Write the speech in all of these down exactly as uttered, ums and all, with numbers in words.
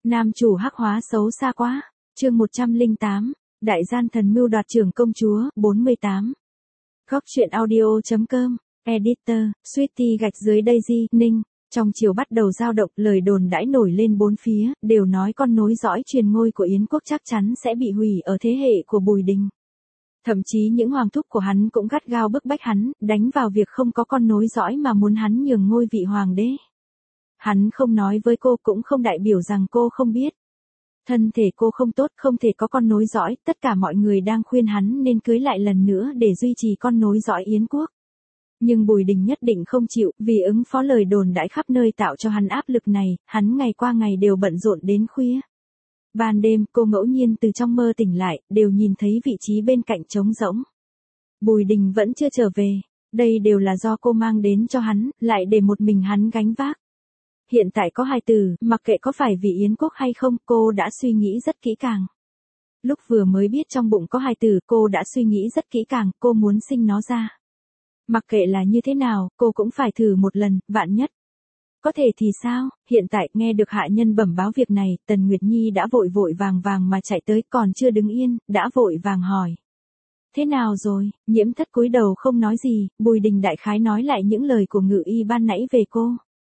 Nam chủ hắc hóa xấu xa quá. Chương một trăm lẻ tám, Đại gian thần mưu đoạt trưởng công chúa, bốn mươi tám. Góc truyện audio.com, Editor, Sweetie gạch dưới Daisy, Ninh. Trong chiều bắt đầu dao động, lời đồn đãi nổi lên bốn phía, đều nói con nối dõi truyền ngôi của Yến quốc chắc chắn sẽ bị hủy ở thế hệ của Bùi Đình. Thậm chí những hoàng thúc của hắn cũng gắt gao bức bách hắn, đánh vào việc không có con nối dõi mà muốn hắn nhường ngôi vị hoàng đế. Hắn không nói với cô cũng không đại biểu rằng cô không biết. Thân thể cô không tốt, không thể có con nối dõi, tất cả mọi người đang khuyên hắn nên cưới lại lần nữa để duy trì con nối dõi Yến quốc. Nhưng Bùi Đình nhất định không chịu, vì ứng phó lời đồn đãi khắp nơi tạo cho hắn áp lực này, hắn ngày qua ngày đều bận rộn đến khuya. Ban đêm, cô ngẫu nhiên từ trong mơ tỉnh lại, đều nhìn thấy vị trí bên cạnh trống rỗng. Bùi Đình vẫn chưa trở về, đây đều là do cô mang đến cho hắn, lại để một mình hắn gánh vác. Hiện tại có hài tử, mặc kệ có phải vì Yến quốc hay không, cô đã suy nghĩ rất kỹ càng. Lúc vừa mới biết trong bụng có hài tử, cô đã suy nghĩ rất kỹ càng, cô muốn sinh nó ra. Mặc kệ là như thế nào, cô cũng phải thử một lần, vạn nhất. Có thể thì sao, hiện tại nghe được hạ nhân bẩm báo việc này, Tần Nguyệt Nhi đã vội vội vàng vàng mà chạy tới, còn chưa đứng yên, đã vội vàng hỏi. Thế nào rồi, Nhiễm Thất cúi đầu không nói gì, Bùi Đình đại khái nói lại những lời của Ngự Y ban nãy về cô.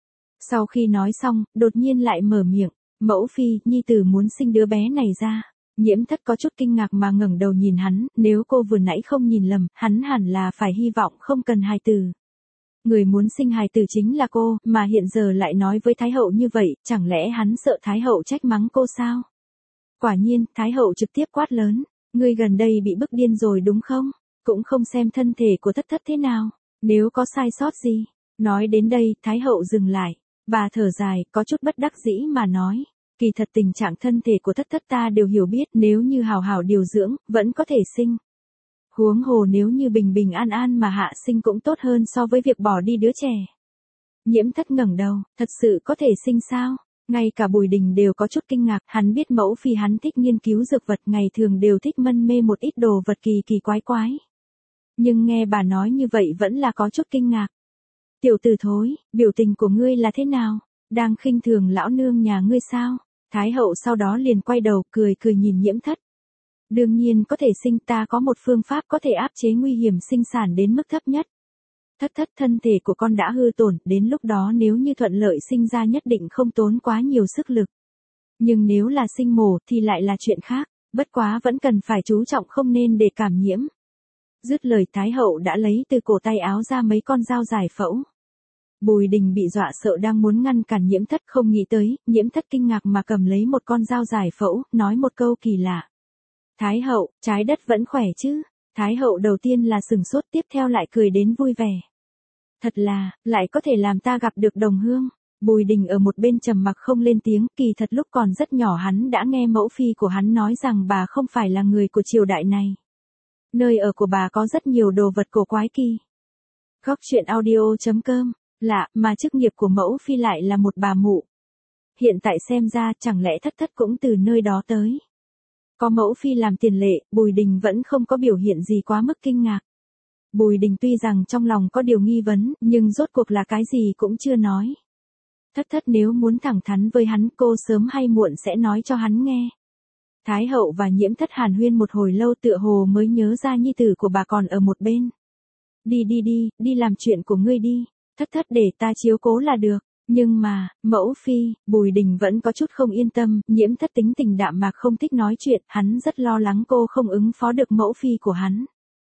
Sau khi nói xong, đột nhiên lại mở miệng, mẫu phi, nhi tử muốn sinh đứa bé này ra. Nhiễm Thất có chút kinh ngạc mà ngẩng đầu nhìn hắn, nếu cô vừa nãy không nhìn lầm, hắn hẳn là phải hy vọng không cần hài tử. Người muốn sinh hài tử chính là cô, mà hiện giờ lại nói với Thái hậu như vậy, chẳng lẽ hắn sợ Thái hậu trách mắng cô sao? Quả nhiên, Thái hậu trực tiếp quát lớn, ngươi gần đây bị bức điên rồi đúng không? Cũng không xem thân thể của Thất Thất thế nào, nếu có sai sót gì. Nói đến đây, Thái hậu dừng lại, bà thở dài, có chút bất đắc dĩ mà nói. Kỳ thật tình trạng thân thể của Thất Thất ta đều hiểu biết, nếu như hào hào điều dưỡng, vẫn có thể sinh. Huống hồ nếu như bình bình an an mà hạ sinh cũng tốt hơn so với việc bỏ đi đứa trẻ. Nhiễm Thất ngẩng đầu, thật sự có thể sinh sao? Ngay cả Bùi Đình đều có chút kinh ngạc, hắn biết mẫu phi hắn thích nghiên cứu dược vật, ngày thường đều thích mân mê một ít đồ vật kỳ kỳ quái quái. Nhưng nghe bà nói như vậy vẫn là có chút kinh ngạc. Tiểu tử thối, biểu tình của ngươi là thế nào? Đang khinh thường lão nương nhà ngươi sao? Thái hậu sau đó liền quay đầu, cười cười nhìn Nhiễm Thất. Đương nhiên có thể sinh, ta có một phương pháp có thể áp chế nguy hiểm sinh sản đến mức thấp nhất. Thất Thất thân thể của con đã hư tổn, đến lúc đó nếu như thuận lợi sinh ra nhất định không tốn quá nhiều sức lực. Nhưng nếu là sinh mổ thì lại là chuyện khác, bất quá vẫn cần phải chú trọng không nên để cảm nhiễm. Dứt lời Thái hậu đã lấy từ cổ tay áo ra mấy con dao giải phẫu. Bùi Đình bị dọa sợ đang muốn ngăn cản Nhiễm Thất, không nghĩ tới, Nhiễm Thất kinh ngạc mà cầm lấy một con dao giải phẫu, nói một câu kỳ lạ. Thái hậu, trái đất vẫn khỏe chứ? Thái hậu đầu tiên là sừng sốt, tiếp theo lại cười đến vui vẻ. Thật là, lại có thể làm ta gặp được đồng hương. Bùi Đình ở một bên trầm mặc không lên tiếng, kỳ thật lúc còn rất nhỏ hắn đã nghe mẫu phi của hắn nói rằng bà không phải là người của triều đại này. Nơi ở của bà có rất nhiều đồ vật cổ quái kỳ. Góc truyện audio.com, lạ, mà chức nghiệp của mẫu phi lại là một bà mụ. Hiện tại xem ra chẳng lẽ Thất Thất cũng từ nơi đó tới. Có mẫu phi làm tiền lệ, Bùi Đình vẫn không có biểu hiện gì quá mức kinh ngạc. Bùi Đình tuy rằng trong lòng có điều nghi vấn, nhưng rốt cuộc là cái gì cũng chưa nói. Thất Thất nếu muốn thẳng thắn với hắn, cô sớm hay muộn sẽ nói cho hắn nghe. Thái hậu và Nhiễm Thất hàn huyên một hồi lâu, tựa hồ mới nhớ ra nhi tử của bà còn ở một bên. Đi đi đi, đi làm chuyện của ngươi đi, Thất Thất để ta chiếu cố là được. Nhưng mà, mẫu phi, Bùi Đình vẫn có chút không yên tâm, Nhiễm Thất tính tình đạm mạc không thích nói chuyện, hắn rất lo lắng cô không ứng phó được mẫu phi của hắn.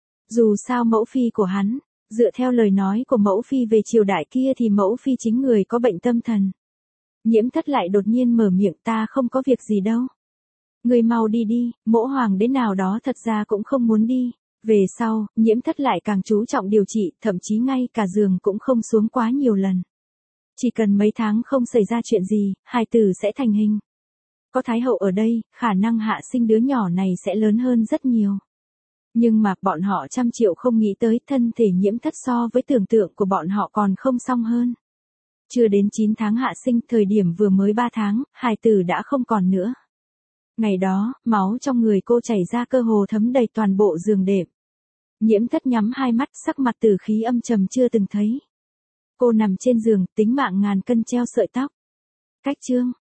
Dù sao mẫu phi của hắn, dựa theo lời nói của mẫu phi về triều đại kia thì mẫu phi chính người có bệnh tâm thần. Nhiễm Thất lại đột nhiên mở miệng, ta không có việc gì đâu. Người mau đi đi, mẫu hoàng đến nào đó thật ra cũng không muốn đi. Về sau, Nhiễm Thất lại càng chú trọng điều trị, thậm chí ngay cả giường cũng không xuống quá nhiều lần. Chỉ cần mấy tháng không xảy ra chuyện gì, hài tử sẽ thành hình. Có Thái hậu ở đây, khả năng hạ sinh đứa nhỏ này sẽ lớn hơn rất nhiều. Nhưng mà bọn họ trăm triệu không nghĩ tới thân thể Nhiễm Thất so với tưởng tượng của bọn họ còn không xong hơn. Chưa đến chín tháng hạ sinh, thời điểm vừa mới ba tháng, hài tử đã không còn nữa. Ngày đó, máu trong người cô chảy ra cơ hồ thấm đầy toàn bộ giường đệm. Nhiễm Thất nhắm hai mắt, sắc mặt tử khí âm trầm chưa từng thấy. Cô nằm trên giường, tính mạng ngàn cân treo sợi tóc. Cách chương